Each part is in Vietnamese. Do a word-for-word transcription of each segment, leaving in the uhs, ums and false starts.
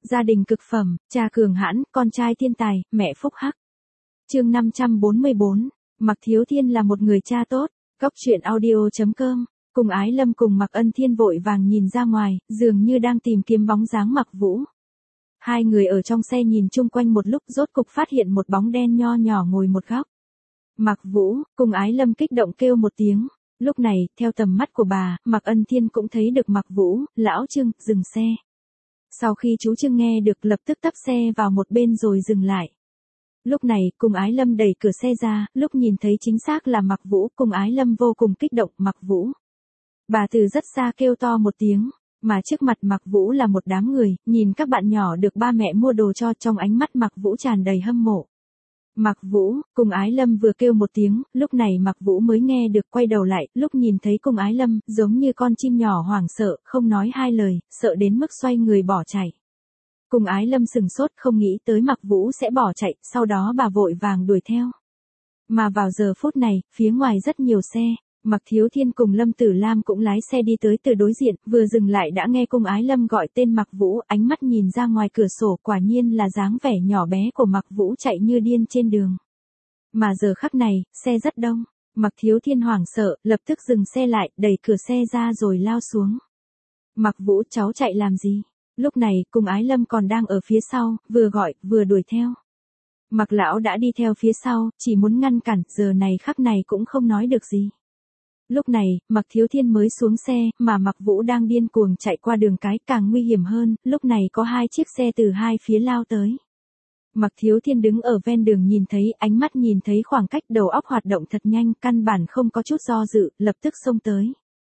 Gia đình cực phẩm, cha cường hãn, con trai thiên tài, mẹ phúc hắc. Chương năm trăm bốn mươi bốn, Mạc Thiếu Thiên là một người cha tốt. Góc truyện audio chấm com. Cùng Ái Lâm cùng Mạc Ân Thiên vội vàng nhìn ra ngoài, dường như đang tìm kiếm bóng dáng Mạc Vũ. Hai người ở trong xe nhìn chung quanh một lúc, rốt cục phát hiện một bóng đen nho nhỏ ngồi một góc. Mạc Vũ, cùng Ái Lâm kích động kêu một tiếng. Lúc này, theo tầm mắt của bà, Mạc Ân Thiên cũng thấy được Mạc Vũ. Lão Trương, dừng xe. Sau khi chú Trương nghe được, lập tức tấp xe vào một bên rồi dừng lại. Lúc này, cùng Ái Lâm đẩy cửa xe ra, lúc nhìn thấy chính xác là Mạc Vũ, cùng Ái Lâm vô cùng kích động. Mạc Vũ. Bà từ rất xa kêu to một tiếng, mà trước mặt Mạc Vũ là một đám người, nhìn các bạn nhỏ được ba mẹ mua đồ cho, trong ánh mắt Mạc Vũ tràn đầy hâm mộ. Mạc Vũ, cùng Ái Lâm vừa kêu một tiếng, lúc này Mạc Vũ mới nghe được, quay đầu lại, lúc nhìn thấy cùng Ái Lâm, giống như con chim nhỏ hoảng sợ, không nói hai lời, sợ đến mức xoay người bỏ chạy. Cùng Ái Lâm sừng sốt, không nghĩ tới Mạc Vũ sẽ bỏ chạy, sau đó bà vội vàng đuổi theo. Mà vào giờ phút này, phía ngoài rất nhiều xe, Mạc Thiếu Thiên cùng Lâm Tử Lam cũng lái xe đi tới từ đối diện, vừa dừng lại đã nghe cùng Ái Lâm gọi tên Mạc Vũ, ánh mắt nhìn ra ngoài cửa sổ, quả nhiên là dáng vẻ nhỏ bé của Mạc Vũ chạy như điên trên đường. Mà giờ khắc này, xe rất đông, Mạc Thiếu Thiên hoảng sợ, lập tức dừng xe lại, đẩy cửa xe ra rồi lao xuống. Mạc Vũ, cháu chạy làm gì? Lúc này, cùng Ái Lâm còn đang ở phía sau, vừa gọi, vừa đuổi theo. Mạc Lão đã đi theo phía sau, chỉ muốn ngăn cản, giờ này khắc này cũng không nói được gì. Lúc này, Mạc Thiếu Thiên mới xuống xe, mà Mạc Vũ đang điên cuồng chạy qua đường cái, càng nguy hiểm hơn, lúc này có hai chiếc xe từ hai phía lao tới. Mạc Thiếu Thiên đứng ở ven đường nhìn thấy, ánh mắt nhìn thấy khoảng cách, đầu óc hoạt động thật nhanh, căn bản không có chút do dự, lập tức xông tới.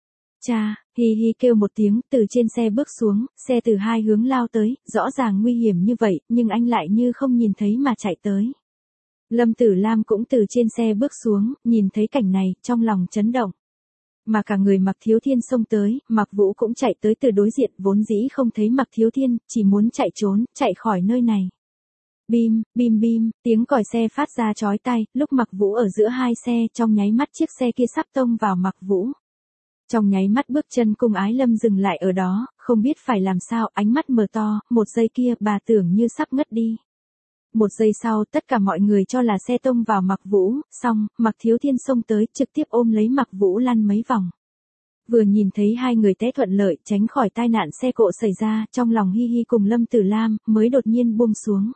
Cha, hi hi kêu một tiếng, từ trên xe bước xuống, xe từ hai hướng lao tới, rõ ràng nguy hiểm như vậy, nhưng anh lại như không nhìn thấy mà chạy tới. Lâm Tử Lam cũng từ trên xe bước xuống, nhìn thấy cảnh này, trong lòng chấn động. Mà cả người Mạc Thiếu Thiên xông tới, Mạc Vũ cũng chạy tới từ đối diện, vốn dĩ không thấy Mạc Thiếu Thiên, chỉ muốn chạy trốn, chạy khỏi nơi này. Bim, bim bim, tiếng còi xe phát ra chói tai, lúc Mạc Vũ ở giữa hai xe, trong nháy mắt chiếc xe kia sắp tông vào Mạc Vũ. Trong nháy mắt bước chân cùng Ái Lâm dừng lại ở đó, không biết phải làm sao, ánh mắt mở to, một giây kia bà tưởng như sắp ngất đi. Một giây sau, tất cả mọi người cho là xe tông vào Mạc Vũ, xong, Mạc Thiếu Thiên xông tới, trực tiếp ôm lấy Mạc Vũ lăn mấy vòng. Vừa nhìn thấy hai người té thuận lợi, tránh khỏi tai nạn xe cộ xảy ra, trong lòng hi hi cùng Lâm Tử Lam, mới đột nhiên buông xuống.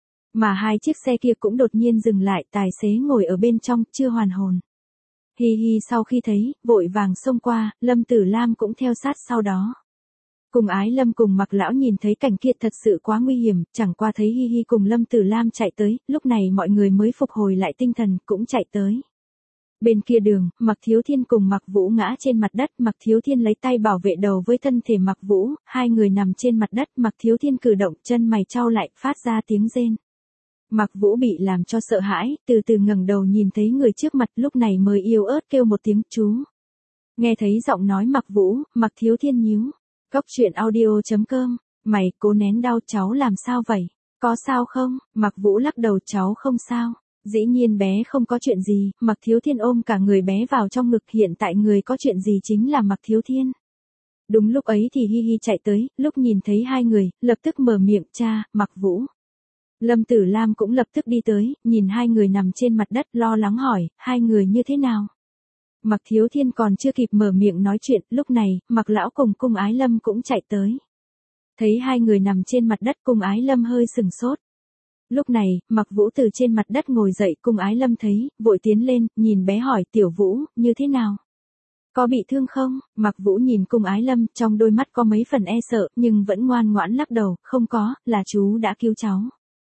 Mà hai chiếc xe kia cũng đột nhiên dừng lại, tài xế ngồi ở bên trong, chưa hoàn hồn. Hi hi sau khi thấy, vội vàng xông qua, Lâm Tử Lam cũng theo sát sau đó. Cùng Ái Lâm cùng Mạc Lão nhìn thấy cảnh kia thật sự quá nguy hiểm, chẳng qua thấy hi hi cùng Lâm Tử Lam chạy tới, lúc này mọi người mới phục hồi lại tinh thần, cũng chạy tới. Bên kia đường, Mạc Thiếu Thiên cùng Mạc Vũ ngã trên mặt đất, Mạc Thiếu Thiên lấy tay bảo vệ đầu với thân thể Mạc Vũ, hai người nằm trên mặt đất, Mạc Thiếu Thiên cử động, chân mày chau lại, phát ra tiếng rên. Mạc Vũ bị làm cho sợ hãi, từ từ ngẩng đầu nhìn thấy người trước mặt, lúc này mới yếu ớt kêu một tiếng chú. Nghe thấy giọng nói Mạc Vũ, Mạc Thiếu Thiên nhíu. Góc truyện audio chấm com, mày cố nén đau, cháu làm sao vậy? Có sao không? Mạc Vũ lắc đầu, cháu không sao. Dĩ nhiên bé không có chuyện gì, Mạc Thiếu Thiên ôm cả người bé vào trong ngực, hiện tại người có chuyện gì chính là Mạc Thiếu Thiên. Đúng lúc ấy thì hi hi chạy tới, lúc nhìn thấy hai người, lập tức mở miệng, cha, Mạc Vũ. Lâm Tử Lam cũng lập tức đi tới, nhìn hai người nằm trên mặt đất, lo lắng hỏi, hai người như thế nào? Mạc Thiếu Thiên còn chưa kịp mở miệng nói chuyện, lúc này, Mạc Lão cùng cung Ái Lâm cũng chạy tới. Thấy hai người nằm trên mặt đất, cung Ái Lâm hơi sừng sốt. Lúc này, Mạc Vũ từ trên mặt đất ngồi dậy, cung Ái Lâm thấy, vội tiến lên, nhìn bé hỏi, Tiểu Vũ, như thế nào? Có bị thương không? Mạc Vũ nhìn cung Ái Lâm, trong đôi mắt có mấy phần e sợ, nhưng vẫn ngoan ngoãn lắc đầu, không có, là chú đã cứu cháu.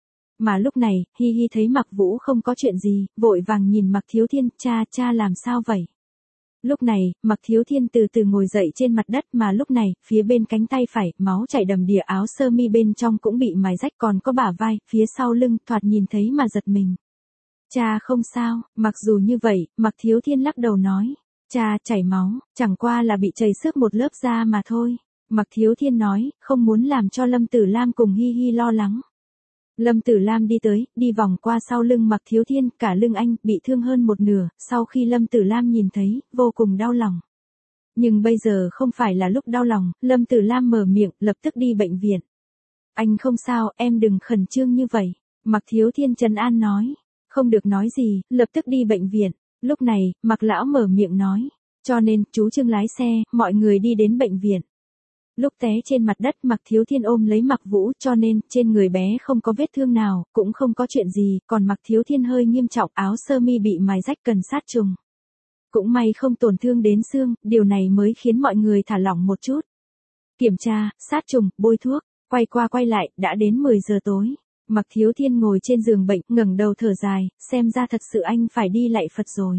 Mà lúc này, hi hi thấy Mạc Vũ không có chuyện gì, vội vàng nhìn Mạc Thiếu Thiên, cha, cha làm sao vậy? Lúc này, Mạc Thiếu Thiên từ từ ngồi dậy trên mặt đất, mà lúc này, phía bên cánh tay phải, máu chảy đầm đìa, áo sơ mi bên trong cũng bị mài rách, còn có bả vai, phía sau lưng, thoạt nhìn thấy mà giật mình. Cha không sao, mặc dù như vậy, Mạc Thiếu Thiên lắc đầu nói, cha chảy máu, chẳng qua là bị chảy xước một lớp da mà thôi. Mạc Thiếu Thiên nói, không muốn làm cho Lâm Tử Lam cùng hi hi lo lắng. Lâm Tử Lam đi tới, đi vòng qua sau lưng Mạc Thiếu Thiên, cả lưng anh, bị thương hơn một nửa, sau khi Lâm Tử Lam nhìn thấy, vô cùng đau lòng. Nhưng bây giờ không phải là lúc đau lòng, Lâm Tử Lam mở miệng, lập tức đi bệnh viện. Anh không sao, em đừng khẩn trương như vậy. Mạc Thiếu Thiên trấn an nói. Không được nói gì, lập tức đi bệnh viện. Lúc này, Mạc lão mở miệng nói. Cho nên, chú Trương lái xe, mọi người đi đến bệnh viện. Lúc té trên mặt đất Mạc Thiếu Thiên ôm lấy Mạc Vũ cho nên trên người bé không có vết thương nào, cũng không có chuyện gì, còn Mạc Thiếu Thiên hơi nghiêm trọng, áo sơ mi bị mài rách cần sát trùng. Cũng may không tổn thương đến xương, điều này mới khiến mọi người thả lỏng một chút. Kiểm tra, sát trùng, bôi thuốc, quay qua quay lại, đã đến mười giờ tối. Mạc Thiếu Thiên ngồi trên giường bệnh, ngẩng đầu thở dài, xem ra thật sự anh phải đi lạy Phật rồi.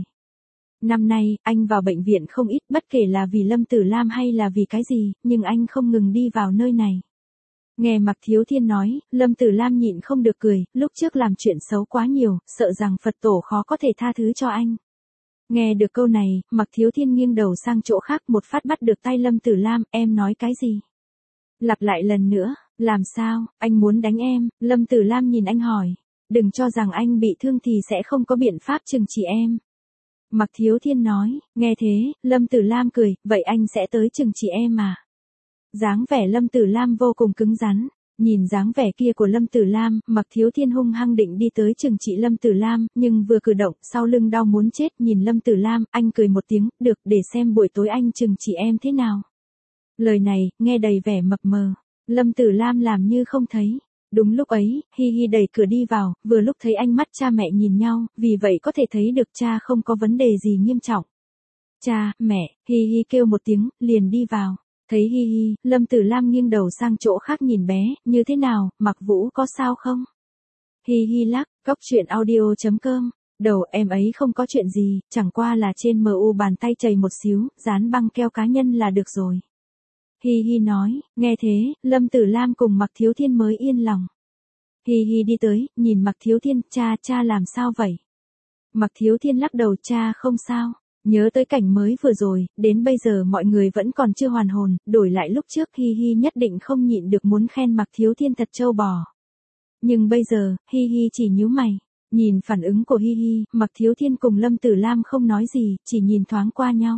Năm nay, anh vào bệnh viện không ít, bất kể là vì Lâm Tử Lam hay là vì cái gì, nhưng anh không ngừng đi vào nơi này. Nghe Mạc Thiếu Thiên nói, Lâm Tử Lam nhịn không được cười, lúc trước làm chuyện xấu quá nhiều, sợ rằng Phật tổ khó có thể tha thứ cho anh. Nghe được câu này, Mạc Thiếu Thiên nghiêng đầu sang chỗ khác một phát bắt được tay Lâm Tử Lam, em nói cái gì? Lặp lại lần nữa, làm sao, anh muốn đánh em? Lâm Tử Lam nhìn anh hỏi, đừng cho rằng anh bị thương thì sẽ không có biện pháp trừng trị em. Mạc Thiếu Thiên nói, nghe thế, Lâm Tử Lam cười, vậy anh sẽ tới trừng trị em à? Dáng vẻ Lâm Tử Lam vô cùng cứng rắn, nhìn dáng vẻ kia của Lâm Tử Lam, Mạc Thiếu Thiên hung hăng định đi tới trừng trị Lâm Tử Lam, nhưng vừa cử động, sau lưng đau muốn chết, nhìn Lâm Tử Lam, anh cười một tiếng, được, để xem buổi tối anh trừng trị em thế nào. Lời này, nghe đầy vẻ mập mờ, Lâm Tử Lam làm như không thấy. Đúng lúc ấy, Hi Hi đẩy cửa đi vào, vừa lúc thấy ánh mắt cha mẹ nhìn nhau, vì vậy có thể thấy được cha không có vấn đề gì nghiêm trọng. Cha, mẹ, Hi Hi kêu một tiếng, liền đi vào. Thấy Hi Hi, Lâm Tử Lam nghiêng đầu sang chỗ khác nhìn bé, như thế nào, Mạc Vũ có sao không? Hi Hi lắc, cóc truyện audio chấm com, đầu em ấy không có chuyện gì, chẳng qua là trên mu bàn tay chảy một xíu, dán băng keo cá nhân là được rồi. Hi Hi nói, nghe thế, Lâm Tử Lam cùng Mạc Thiếu Thiên mới yên lòng. Hi Hi đi tới, nhìn Mạc Thiếu Thiên, cha, cha làm sao vậy? Mạc Thiếu Thiên lắc đầu, cha không sao, nhớ tới cảnh mới vừa rồi, đến bây giờ mọi người vẫn còn chưa hoàn hồn, đổi lại lúc trước Hi Hi nhất định không nhịn được muốn khen Mạc Thiếu Thiên thật trâu bò. Nhưng bây giờ, Hi Hi chỉ nhíu mày, nhìn phản ứng của Hi Hi, Mạc Thiếu Thiên cùng Lâm Tử Lam không nói gì, chỉ nhìn thoáng qua nhau.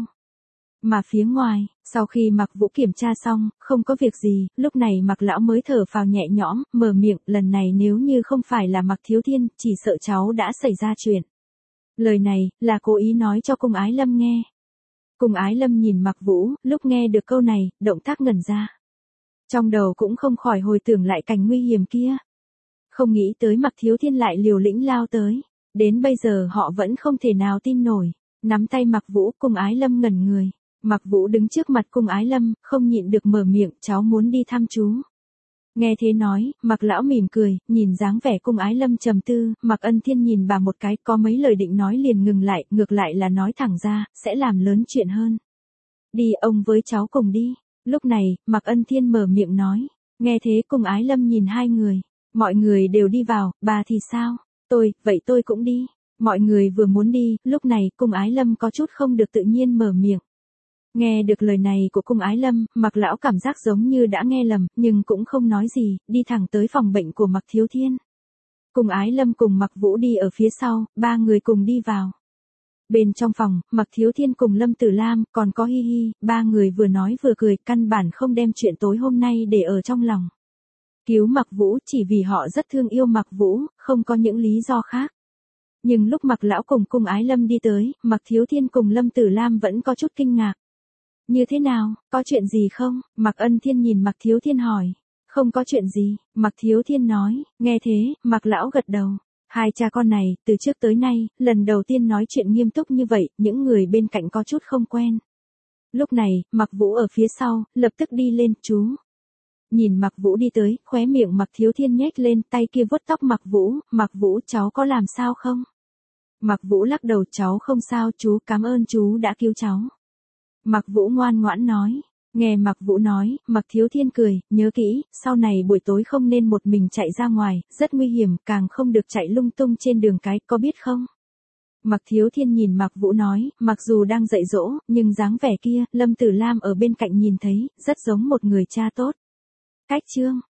Mà phía ngoài, sau khi Mạc Vũ kiểm tra xong, không có việc gì, lúc này Mạc lão mới thở phào nhẹ nhõm, mở miệng, lần này nếu như không phải là Mạc Thiếu Thiên, chỉ sợ cháu đã xảy ra chuyện. Lời này, là cố ý nói cho Cung Ái Lâm nghe. Cung Ái Lâm nhìn Mạc Vũ, lúc nghe được câu này, động tác ngẩn ra. Trong đầu cũng không khỏi hồi tưởng lại cảnh nguy hiểm kia. Không nghĩ tới Mạc Thiếu Thiên lại liều lĩnh lao tới. Đến bây giờ họ vẫn không thể nào tin nổi. Nắm tay Mạc Vũ, Cung Ái Lâm ngẩn người. Mạc Vũ đứng trước mặt Cung Ái Lâm, không nhịn được mở miệng, cháu muốn đi thăm chú. Nghe thế nói, Mạc lão mỉm cười, nhìn dáng vẻ Cung Ái Lâm trầm tư, Mạc Ân Thiên nhìn bà một cái, có mấy lời định nói liền ngừng lại, ngược lại là nói thẳng ra, sẽ làm lớn chuyện hơn. Đi, ông với cháu cùng đi. Lúc này, Mạc Ân Thiên mở miệng nói. Nghe thế Cung Ái Lâm nhìn hai người, mọi người đều đi vào, bà thì sao? Tôi, vậy tôi cũng đi. Mọi người vừa muốn đi, lúc này Cung Ái Lâm có chút không được tự nhiên mở miệng. Nghe được lời này của Cung Ái Lâm, Mạc lão cảm giác giống như đã nghe lầm, nhưng cũng không nói gì, đi thẳng tới phòng bệnh của Mạc Thiếu Thiên. Cung Ái Lâm cùng Mạc Vũ đi ở phía sau, ba người cùng đi vào. Bên trong phòng, Mạc Thiếu Thiên cùng Lâm Tử Lam, còn có Hi Hi, ba người vừa nói vừa cười, căn bản không đem chuyện tối hôm nay để ở trong lòng. Cứu Mạc Vũ chỉ vì họ rất thương yêu Mạc Vũ, không có những lý do khác. Nhưng lúc Mạc lão cùng Cung Ái Lâm đi tới, Mạc Thiếu Thiên cùng Lâm Tử Lam vẫn có chút kinh ngạc. Như thế nào, có chuyện gì không? Mạc Ân Thiên nhìn Mạc Thiếu Thiên hỏi. Không có chuyện gì, Mạc Thiếu Thiên nói, nghe thế, Mạc lão gật đầu. Hai cha con này, từ trước tới nay, lần đầu tiên nói chuyện nghiêm túc như vậy, những người bên cạnh có chút không quen. Lúc này, Mạc Vũ ở phía sau, lập tức đi lên, chú. Nhìn Mạc Vũ đi tới, khóe miệng Mạc Thiếu Thiên nhếch lên, tay kia vuốt tóc Mạc Vũ, Mạc Vũ cháu có làm sao không? Mạc Vũ lắc đầu, cháu không sao, chú cảm ơn chú đã cứu cháu. Mạc Vũ ngoan ngoãn nói. Nghe Mạc Vũ nói, Mạc Thiếu Thiên cười, nhớ kỹ, sau này buổi tối không nên một mình chạy ra ngoài, rất nguy hiểm, càng không được chạy lung tung trên đường cái, có biết không? Mạc Thiếu Thiên nhìn Mạc Vũ nói, mặc dù đang dạy dỗ, nhưng dáng vẻ kia, Lâm Tử Lam ở bên cạnh nhìn thấy, rất giống một người cha tốt. Cách chương